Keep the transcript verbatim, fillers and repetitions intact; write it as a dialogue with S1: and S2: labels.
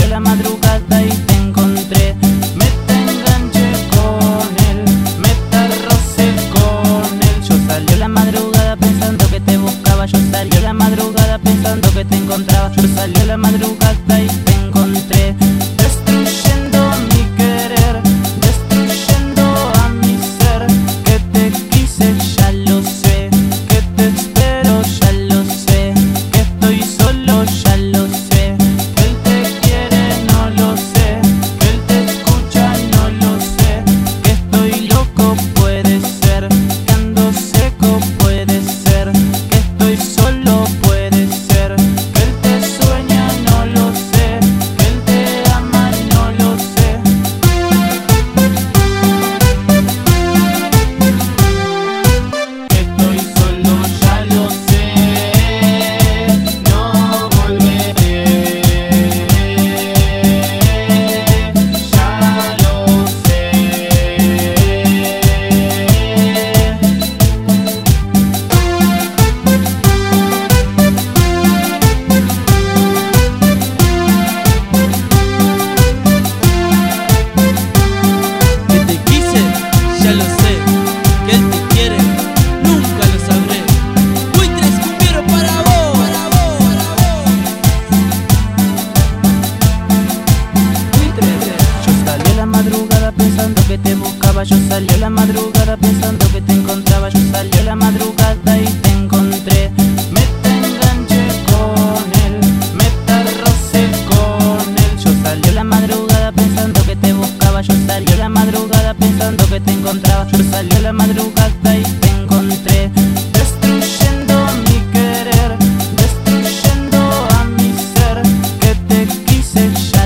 S1: la madrugada y te encontré. Me te enganché con él, me te rocé con él. Yo salió la madrugada pensando que te buscaba. Yo salió la madrugada pensando que te encontraba. Yo salió la madrugada y te encontré. Destruyendo mi querer, destruyendo a mi ser. Que te quise, ya lo sé. Que te espero, ya lo sé. Que estoy solo, ya lo sé. Que él te quiere, no lo sé. Que él te escucha, no lo sé. Que estoy loco, puede ser. Que ando seco, puede ser. Que estoy solo, puede ser. Que él te sueña, no lo sé. Que él te ama, no lo sé. Que estoy solo, ya lo sé. No volveré. Ya lo sé.
S2: Que te quise, ya lo sé. Que él te quiere, nunca lo sabré. Buitres Cumbiero para vos, para vos,
S1: Yo salí a la madrugada pensando que te buscaba. Yo salí a la madrugada pensando que te encontraba. Yo salí a la madrugada y te encontré. Me te enganché con él, me te rocé con él. Yo salí a la madrugada pensando que te buscaba. Yo salí a la madrugada pensando que te encontraba. Yo salí a la madrugada y te encontré. Destruyendo mi querer, destruyendo a mi ser. Que te quise, ya